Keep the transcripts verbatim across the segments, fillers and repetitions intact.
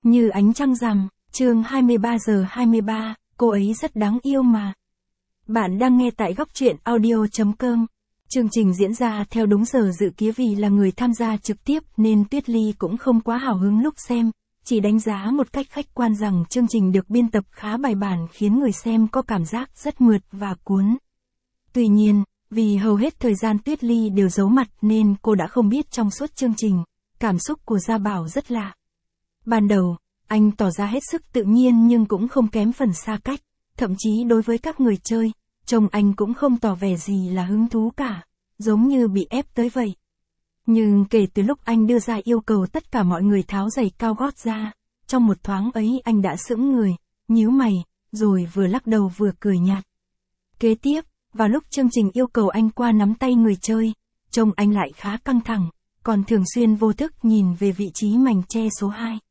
Như ánh trăng rằm, chương hai mươi ba giờ hai mươi ba, cô ấy rất đáng yêu mà. Bạn đang nghe tại góc truyện audio chấm com. Chương trình diễn ra theo đúng giờ dự kiến vì là người tham gia trực tiếp nên Tuyết Ly cũng không quá hào hứng lúc xem, chỉ đánh giá một cách khách quan rằng chương trình được biên tập khá bài bản khiến người xem có cảm giác rất mượt và cuốn. Tuy nhiên, vì hầu hết thời gian Tuyết Ly đều giấu mặt nên cô đã không biết trong suốt chương trình, cảm xúc của Gia Bảo rất lạ. Ban đầu, anh tỏ ra hết sức tự nhiên nhưng cũng không kém phần xa cách, thậm chí đối với các người chơi, trông anh cũng không tỏ vẻ gì là hứng thú cả, giống như bị ép tới vậy. Nhưng kể từ lúc anh đưa ra yêu cầu tất cả mọi người tháo giày cao gót ra, trong một thoáng ấy anh đã sững người, nhíu mày, rồi vừa lắc đầu vừa cười nhạt. Kế tiếp, vào lúc chương trình yêu cầu anh qua nắm tay người chơi, trông anh lại khá căng thẳng, còn thường xuyên vô thức nhìn về vị trí mảnh che số hai.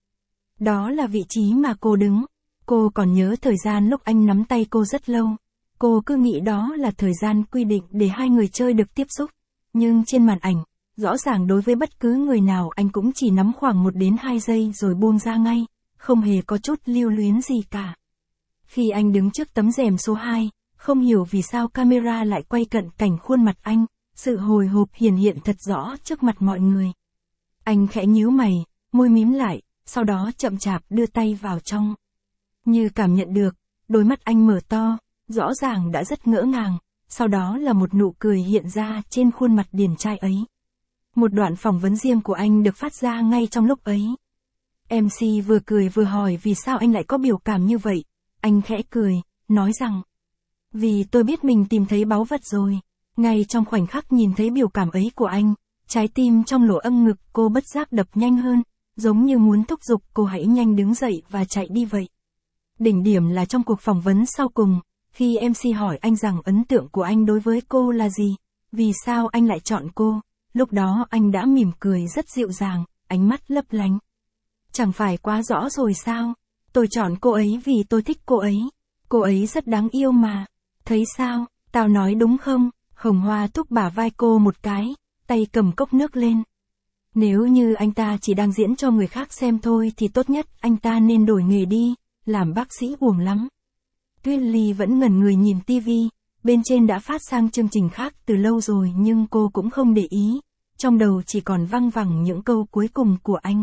Đó là vị trí mà cô đứng. Cô còn nhớ thời gian lúc anh nắm tay cô rất lâu. Cô cứ nghĩ đó là thời gian quy định để hai người chơi được tiếp xúc. Nhưng trên màn ảnh, rõ ràng đối với bất cứ người nào anh cũng chỉ nắm khoảng một đến hai giây rồi buông ra ngay, không hề có chút lưu luyến gì cả. Khi anh đứng trước tấm rèm số hai, không hiểu vì sao camera lại quay cận cảnh khuôn mặt anh, sự hồi hộp hiển hiện thật rõ trước mặt mọi người. Anh khẽ nhíu mày, môi mím lại, sau đó chậm chạp đưa tay vào trong. Như cảm nhận được, đôi mắt anh mở to, rõ ràng đã rất ngỡ ngàng, sau đó là một nụ cười hiện ra trên khuôn mặt điển trai ấy. Một đoạn phỏng vấn riêng của anh được phát ra ngay trong lúc ấy. em xê vừa cười vừa hỏi vì sao anh lại có biểu cảm như vậy. Anh khẽ cười, nói rằng, vì tôi biết mình tìm thấy báu vật rồi. Ngay trong khoảnh khắc nhìn thấy biểu cảm ấy của anh, trái tim trong lỗ âm ngực cô bất giác đập nhanh hơn, giống như muốn thúc giục cô hãy nhanh đứng dậy và chạy đi vậy. Đỉnh điểm là trong cuộc phỏng vấn sau cùng, khi em xê hỏi anh rằng ấn tượng của anh đối với cô là gì, vì sao anh lại chọn cô, lúc đó anh đã mỉm cười rất dịu dàng, ánh mắt lấp lánh. Chẳng phải quá rõ rồi sao, tôi chọn cô ấy vì tôi thích cô ấy, cô ấy rất đáng yêu mà, thấy sao, tao nói đúng không? Hồng Hoa thúc bả vai cô một cái, tay cầm cốc nước lên. Nếu như anh ta chỉ đang diễn cho người khác xem thôi thì tốt nhất anh ta nên đổi nghề đi, làm bác sĩ uổng lắm. Tuyết Ly vẫn ngẩn người nhìn tivi, bên trên đã phát sang chương trình khác từ lâu rồi nhưng cô cũng không để ý, trong đầu chỉ còn văng vẳng những câu cuối cùng của anh.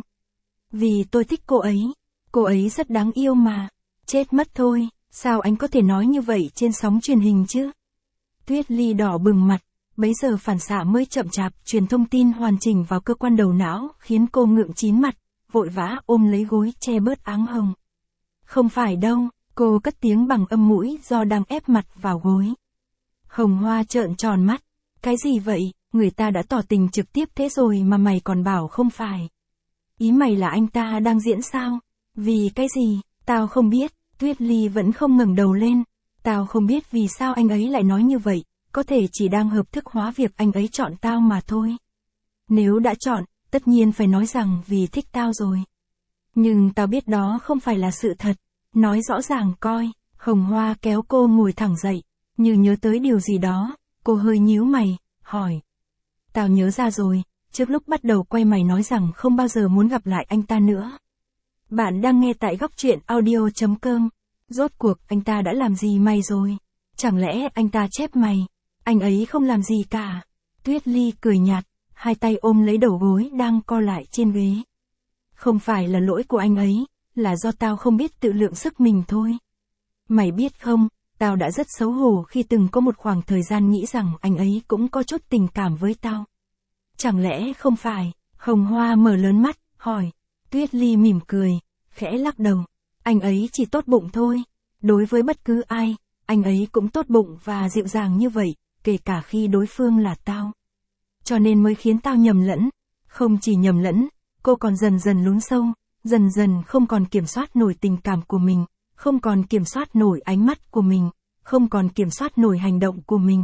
Vì tôi thích cô ấy, cô ấy rất đáng yêu mà, chết mất thôi, sao anh có thể nói như vậy trên sóng truyền hình chứ? Tuyết Ly đỏ bừng mặt, bấy giờ phản xạ mới chậm chạp truyền thông tin hoàn chỉnh vào cơ quan đầu não khiến cô ngượng chín mặt, vội vã ôm lấy gối che bớt áng hồng. Không phải đâu, cô cất tiếng bằng âm mũi do đang ép mặt vào gối. Hồng Hoa trợn tròn mắt, cái gì vậy, người ta đã tỏ tình trực tiếp thế rồi mà mày còn bảo không phải. Ý mày là anh ta đang diễn sao? Vì cái gì, tao không biết, Tuyết Ly vẫn không ngẩng đầu lên. Tao không biết vì sao anh ấy lại nói như vậy, có thể chỉ đang hợp thức hóa việc anh ấy chọn tao mà thôi. Nếu đã chọn, tất nhiên phải nói rằng vì thích tao rồi. Nhưng tao biết đó không phải là sự thật, nói rõ ràng coi. Hồng Hoa kéo cô ngồi thẳng dậy, như nhớ tới điều gì đó, cô hơi nhíu mày, hỏi. Tao nhớ ra rồi, trước lúc bắt đầu quay mày nói rằng không bao giờ muốn gặp lại anh ta nữa. Bạn đang nghe tại góc truyện audio chấm com. Rốt cuộc anh ta đã làm gì mày rồi? Chẳng lẽ anh ta chép mày? Anh ấy không làm gì cả. Tuyết Ly cười nhạt, hai tay ôm lấy đầu gối đang co lại trên ghế. Không phải là lỗi của anh ấy, là do tao không biết tự lượng sức mình thôi. Mày biết không, tao đã rất xấu hổ khi từng có một khoảng thời gian nghĩ rằng anh ấy cũng có chút tình cảm với tao. Chẳng lẽ không phải? Hồng Hoa mở lớn mắt, hỏi. Tuyết Ly mỉm cười, khẽ lắc đầu. Anh ấy chỉ tốt bụng thôi. Đối với bất cứ ai, anh ấy cũng tốt bụng và dịu dàng như vậy, kể cả khi đối phương là tao. Cho nên mới khiến tao nhầm lẫn. Không chỉ nhầm lẫn, cô còn dần dần lún sâu, dần dần không còn kiểm soát nổi tình cảm của mình, không còn kiểm soát nổi ánh mắt của mình, không còn kiểm soát nổi hành động của mình.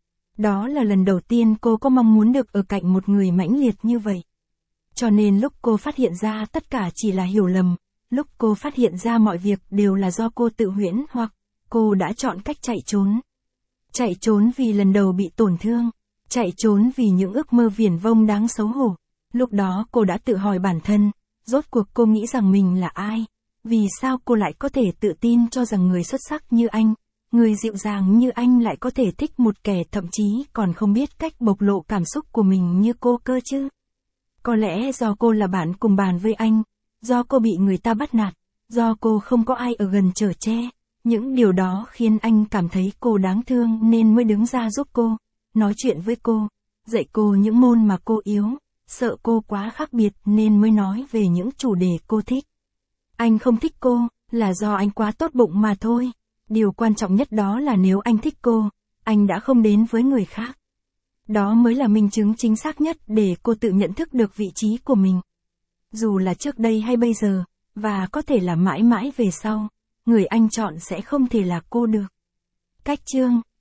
Đó là lần đầu tiên cô có mong muốn được ở cạnh một người mãnh liệt như vậy. Cho nên lúc cô phát hiện ra tất cả chỉ là hiểu lầm, lúc cô phát hiện ra mọi việc đều là do cô tự huyễn hoặc cô đã chọn cách chạy trốn. Chạy trốn vì lần đầu bị tổn thương, chạy trốn vì những ước mơ viển vông đáng xấu hổ. Lúc đó cô đã tự hỏi bản thân, Rốt cuộc cô nghĩ rằng mình là ai? Vì sao cô lại có thể tự tin cho rằng người xuất sắc như anh, người dịu dàng như anh lại có thể thích một kẻ thậm chí còn không biết cách bộc lộ cảm xúc của mình như cô cơ chứ? Có lẽ do cô là bạn cùng bàn với anh, do cô bị người ta bắt nạt, do cô không có ai ở gần chở che. Những điều đó khiến anh cảm thấy cô đáng thương nên mới đứng ra giúp cô, nói chuyện với cô, dạy cô những môn mà cô yếu, sợ cô quá khác biệt nên mới nói về những chủ đề cô thích. Anh không thích cô, là do anh quá tốt bụng mà thôi. Điều quan trọng nhất đó là nếu anh thích cô, anh đã không đến với người khác. Đó mới là minh chứng chính xác nhất để cô tự nhận thức được vị trí của mình. Dù là trước đây hay bây giờ, và có thể là mãi mãi về sau, người anh chọn sẽ không thể là cô được. Cách chương